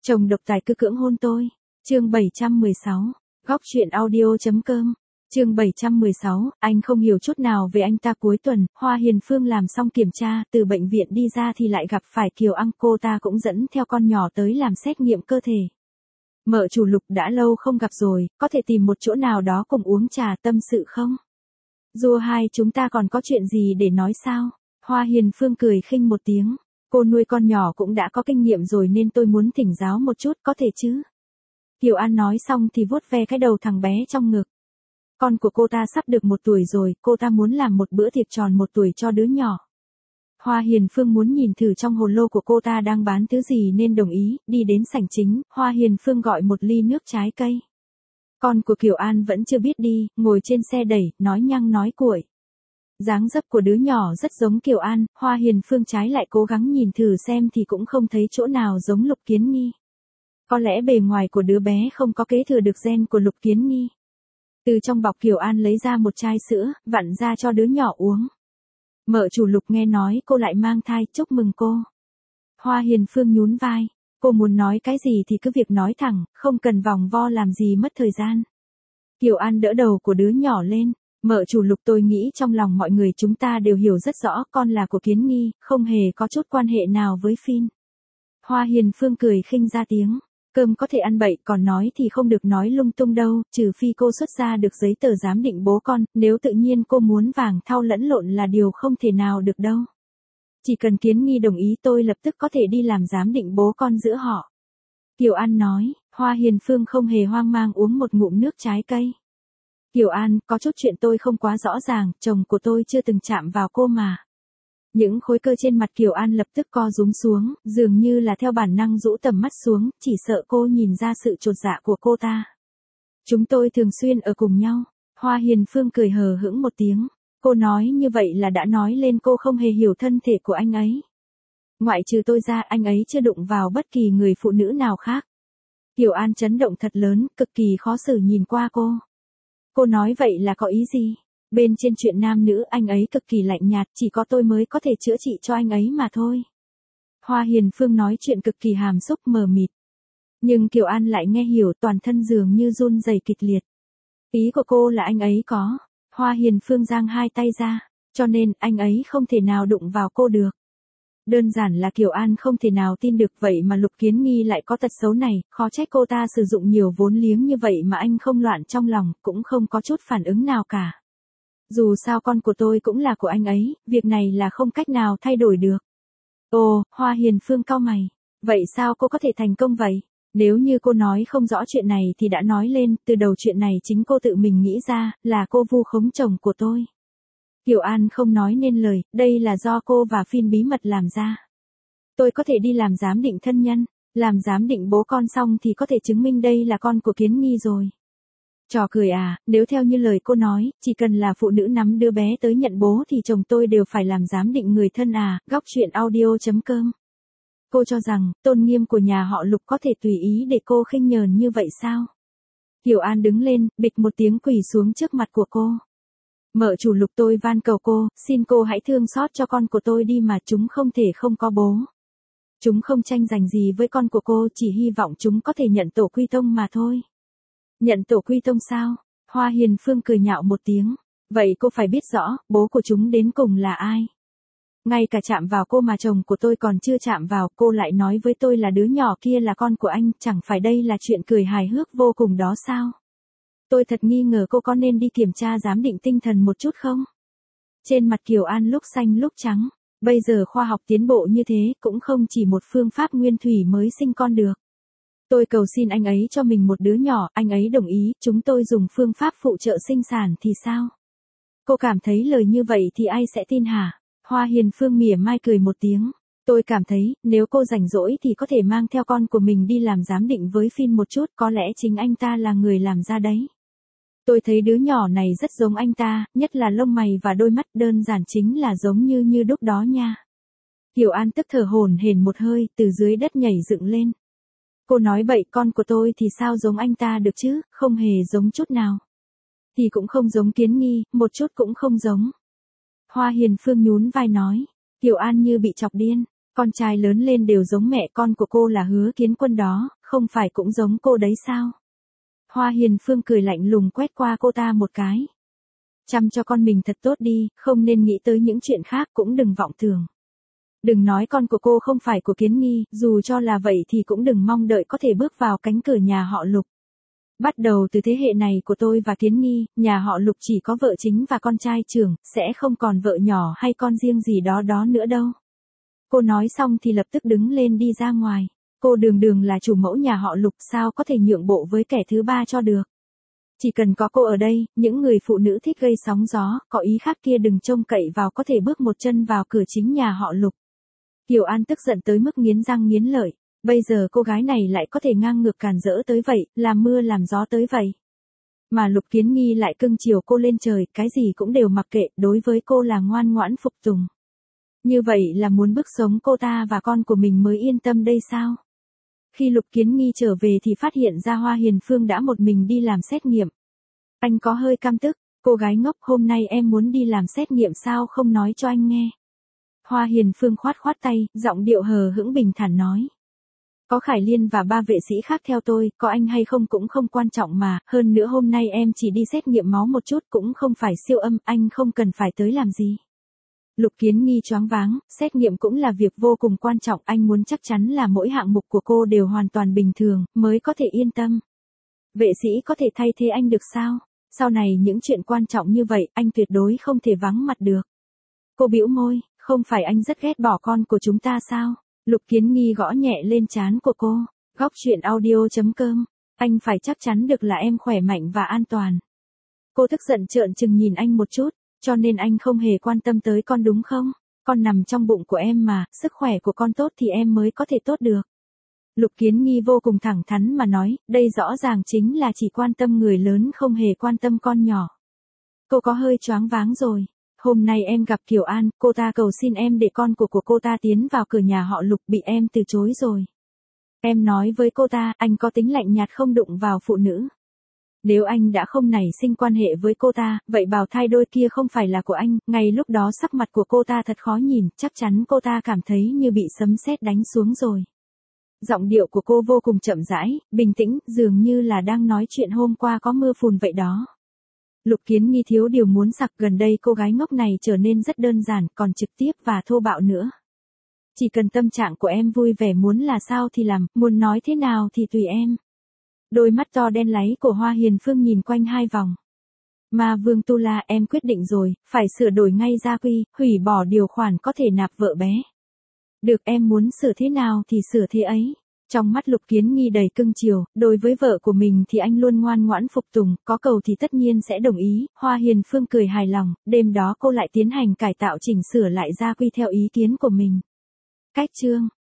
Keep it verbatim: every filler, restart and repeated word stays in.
Chồng độc tài cứ cưỡng hôn tôi. Chương bảy trăm mười sáu. Góc truyện audio.com. Chương bảy trăm mười sáu, anh không hiểu chút nào về anh ta. Cuối tuần, Hoa Hiền Phương làm xong kiểm tra, từ bệnh viện đi ra thì lại gặp phải Kiều An, cô ta cũng dẫn theo con nhỏ tới làm xét nghiệm cơ thể. Mợ chủ Lục, đã lâu không gặp rồi, có thể tìm một chỗ nào đó cùng uống trà tâm sự không? Dù hai chúng ta còn có chuyện gì để nói sao? Hoa Hiền Phương cười khinh một tiếng. Cô nuôi con nhỏ cũng đã có kinh nghiệm rồi nên tôi muốn thỉnh giáo một chút, có thể chứ? Kiều An nói xong thì vuốt ve cái đầu thằng bé trong ngực. Con của cô ta sắp được một tuổi rồi, cô ta muốn làm một bữa tiệc tròn một tuổi cho đứa nhỏ. Hoa Hiền Phương muốn nhìn thử trong hồ lô của cô ta đang bán thứ gì nên đồng ý, đi đến sảnh chính, Hoa Hiền Phương gọi một ly nước trái cây. Con của Kiều An vẫn chưa biết đi, ngồi trên xe đẩy, nói nhăng nói cuội. Dáng dấp của đứa nhỏ rất giống Kiều An, Hoa Hiền Phương trái lại cố gắng nhìn thử xem thì cũng không thấy chỗ nào giống Lục Kiến Nghi. Có lẽ bề ngoài của đứa bé không có kế thừa được gen của Lục Kiến Nghi. Từ trong bọc Kiều An lấy ra một chai sữa, vặn ra cho đứa nhỏ uống. Mợ chủ Lục nghe nói cô lại mang thai, chúc mừng cô. Hoa Hiền Phương nhún vai, cô muốn nói cái gì thì cứ việc nói thẳng, không cần vòng vo làm gì mất thời gian. Kiều An đỡ đầu của đứa nhỏ lên, mợ chủ Lục, tôi nghĩ trong lòng mọi người chúng ta đều hiểu rất rõ con là của Kiến Nghi, không hề có chút quan hệ nào với Phin. Hoa Hiền Phương cười khinh ra tiếng. Cơm có thể ăn bậy, còn nói thì không được nói lung tung đâu, trừ phi cô xuất ra được giấy tờ giám định bố con, nếu tự nhiên cô muốn vàng thau lẫn lộn là điều không thể nào được đâu. Chỉ cần Kiến Nghi đồng ý tôi lập tức có thể đi làm giám định bố con giữa họ. Kiều An nói, Hoa Hiền Phương không hề hoang mang uống một ngụm nước trái cây. Kiều An, có chút chuyện tôi không quá rõ ràng, chồng của tôi chưa từng chạm vào cô mà. Những khối cơ trên mặt Kiều An lập tức co rúm xuống, dường như là theo bản năng rũ tầm mắt xuống, chỉ sợ cô nhìn ra sự chột dạ của cô ta. Chúng tôi thường xuyên ở cùng nhau. Hoa Hiền Phương cười hờ hững một tiếng. Cô nói như vậy là đã nói lên cô không hề hiểu thân thể của anh ấy. Ngoại trừ tôi ra, anh ấy chưa đụng vào bất kỳ người phụ nữ nào khác. Kiều An chấn động thật lớn, cực kỳ khó xử nhìn qua cô. Cô nói vậy là có ý gì? Bên trên chuyện nam nữ anh ấy cực kỳ lạnh nhạt, chỉ có tôi mới có thể chữa trị cho anh ấy mà thôi. Hoa Hiền Phương nói chuyện cực kỳ hàm xúc mờ mịt. Nhưng Kiều An lại nghe hiểu, toàn thân dường như run rẩy kịch liệt. Ý của cô là anh ấy có. Hoa Hiền Phương giang hai tay ra, cho nên anh ấy không thể nào đụng vào cô được. Đơn giản là Kiều An không thể nào tin được vậy mà Lục Kiến Nghi lại có tật xấu này, khó trách cô ta sử dụng nhiều vốn liếng như vậy mà anh không loạn trong lòng, cũng không có chút phản ứng nào cả. Dù sao con của tôi cũng là của anh ấy, việc này là không cách nào thay đổi được. Ồ, Hoa Hiền Phương cau mày. Vậy sao cô có thể thành công vậy? Nếu như cô nói không rõ chuyện này thì đã nói lên, từ đầu chuyện này chính cô tự mình nghĩ ra, là cô vu khống chồng của tôi. Kiều An không nói nên lời, đây là do cô và Phin bí mật làm ra. Tôi có thể đi làm giám định thân nhân, làm giám định bố con xong thì có thể chứng minh đây là con của Kiến Nghi rồi. Trò cười à, nếu theo như lời cô nói, chỉ cần là phụ nữ nắm đứa bé tới nhận bố thì chồng tôi đều phải làm giám định người thân à, góc truyện audio.com. Cô cho rằng, tôn nghiêm của nhà họ Lục có thể tùy ý để cô khinh nhờn như vậy sao? Kiều An đứng lên, bịch một tiếng quỳ xuống trước mặt của cô. Mợ chủ Lục, tôi van cầu cô, xin cô hãy thương xót cho con của tôi đi mà, chúng không thể không có bố. Chúng không tranh giành gì với con của cô, chỉ hy vọng chúng có thể nhận tổ quy tông mà thôi. Nhận tổ quy tông sao? Hoa Hiền Phương cười nhạo một tiếng. Vậy cô phải biết rõ, bố của chúng đến cùng là ai? Ngay cả chạm vào cô mà chồng của tôi còn chưa chạm vào, cô lại nói với tôi là đứa nhỏ kia là con của anh, chẳng phải đây là chuyện cười hài hước vô cùng đó sao? Tôi thật nghi ngờ cô có nên đi kiểm tra giám định tinh thần một chút không? Trên mặt Kiều An lúc xanh lúc trắng. Bây giờ khoa học tiến bộ như thế, cũng không chỉ một phương pháp nguyên thủy mới sinh con được. Tôi cầu xin anh ấy cho mình một đứa nhỏ, anh ấy đồng ý, chúng tôi dùng phương pháp phụ trợ sinh sản thì sao? Cô cảm thấy lời như vậy thì ai sẽ tin hả? Hoa Hiền Phương mỉa mai cười một tiếng. Tôi cảm thấy, nếu cô rảnh rỗi thì có thể mang theo con của mình đi làm giám định với Phin một chút, có lẽ chính anh ta là người làm ra đấy. Tôi thấy đứa nhỏ này rất giống anh ta, nhất là lông mày và đôi mắt, đơn giản chính là giống như như đúc đó nha. Kiều An tức thở hổn hển một hơi, từ dưới đất nhảy dựng lên. Cô nói bậy, con của tôi thì sao giống anh ta được chứ, không hề giống chút nào. Thì cũng không giống Kiến Nghi, một chút cũng không giống. Hoa Hiền Phương nhún vai nói, Kiều An như bị chọc điên. Con trai lớn lên đều giống mẹ, con của cô là Hứa Kiến Quân đó, không phải cũng giống cô đấy sao? Hoa Hiền Phương cười lạnh lùng quét qua cô ta một cái. Chăm cho con mình thật tốt đi, không nên nghĩ tới những chuyện khác, cũng đừng vọng tưởng. Đừng nói con của cô không phải của Kiến Nghi, dù cho là vậy thì cũng đừng mong đợi có thể bước vào cánh cửa nhà họ Lục. Bắt đầu từ thế hệ này của tôi và Kiến Nghi, nhà họ Lục chỉ có vợ chính và con trai trưởng, sẽ không còn vợ nhỏ hay con riêng gì đó đó nữa đâu. Cô nói xong thì lập tức đứng lên đi ra ngoài. Cô đường đường là chủ mẫu nhà họ Lục, sao có thể nhượng bộ với kẻ thứ ba cho được. Chỉ cần có cô ở đây, những người phụ nữ thích gây sóng gió, có ý khác kia đừng trông cậy vào có thể bước một chân vào cửa chính nhà họ Lục. Kiều An tức giận tới mức nghiến răng nghiến lợi. Bây giờ cô gái này lại có thể ngang ngược càn rỡ tới vậy, làm mưa làm gió tới vậy. Mà Lục Kiến Nghi lại cưng chiều cô lên trời, cái gì cũng đều mặc kệ, đối với cô là ngoan ngoãn phục tùng. Như vậy là muốn bức sống cô ta và con của mình mới yên tâm đây sao? Khi Lục Kiến Nghi trở về thì phát hiện ra Hoa Hiền Phương đã một mình đi làm xét nghiệm. Anh có hơi căm tức, cô gái ngốc, hôm nay em muốn đi làm xét nghiệm sao không nói cho anh nghe. Hoa Hiền Phương khoát khoát tay, giọng điệu hờ hững bình thản nói. Có Khải Liên và ba vệ sĩ khác theo tôi, có anh hay không cũng không quan trọng mà, hơn nữa hôm nay em chỉ đi xét nghiệm máu một chút cũng không phải siêu âm, anh không cần phải tới làm gì. Lục Kiến Nghi choáng váng, xét nghiệm cũng là việc vô cùng quan trọng, anh muốn chắc chắn là mỗi hạng mục của cô đều hoàn toàn bình thường, mới có thể yên tâm. Vệ sĩ có thể thay thế anh được sao? Sau này những chuyện quan trọng như vậy, anh tuyệt đối không thể vắng mặt được. Cô bĩu môi, không phải anh rất ghét bỏ con của chúng ta sao? Lục Kiến Nghi gõ nhẹ lên trán của cô. Góc truyện audio chấm com. Anh phải chắc chắn được là em khỏe mạnh và an toàn. Cô tức giận trợn trừng nhìn anh một chút. Cho nên anh không hề quan tâm tới con đúng không? Con nằm trong bụng của em mà, sức khỏe của con tốt thì em mới có thể tốt được. Lục Kiến Nghi vô cùng thẳng thắn mà nói, đây rõ ràng chính là chỉ quan tâm người lớn không hề quan tâm con nhỏ. Cô có hơi choáng váng rồi. Hôm nay em gặp Kiều An, cô ta cầu xin em để con của của cô ta tiến vào cửa nhà họ Lục, bị em từ chối rồi. Em nói với cô ta, anh có tính lạnh nhạt không đụng vào phụ nữ. Nếu anh đã không nảy sinh quan hệ với cô ta, vậy bào thai đôi kia không phải là của anh, ngay lúc đó sắc mặt của cô ta thật khó nhìn, chắc chắn cô ta cảm thấy như bị sấm sét đánh xuống rồi. Giọng điệu của cô vô cùng chậm rãi, bình tĩnh, dường như là đang nói chuyện hôm qua có mưa phùn vậy đó. Lục Kiến Nghi thiếu điều muốn sặc, gần đây cô gái ngốc này trở nên rất đơn giản, còn trực tiếp và thô bạo nữa. Chỉ cần tâm trạng của em vui vẻ, muốn là sao thì làm, muốn nói thế nào thì tùy em. Đôi mắt to đen láy của Hoa Hiền Phương nhìn quanh hai vòng. Mà Vương Tu La, em quyết định rồi, phải sửa đổi ngay gia quy, hủy bỏ điều khoản có thể nạp vợ bé. Được, em muốn sửa thế nào thì sửa thế ấy. Trong mắt Lục Kiến Nghi đầy cưng chiều, đối với vợ của mình thì anh luôn ngoan ngoãn phục tùng, có cầu thì tất nhiên sẽ đồng ý. Hoa Hiền Phương cười hài lòng, đêm đó cô lại tiến hành cải tạo chỉnh sửa lại gia quy theo ý kiến của mình. Cách chương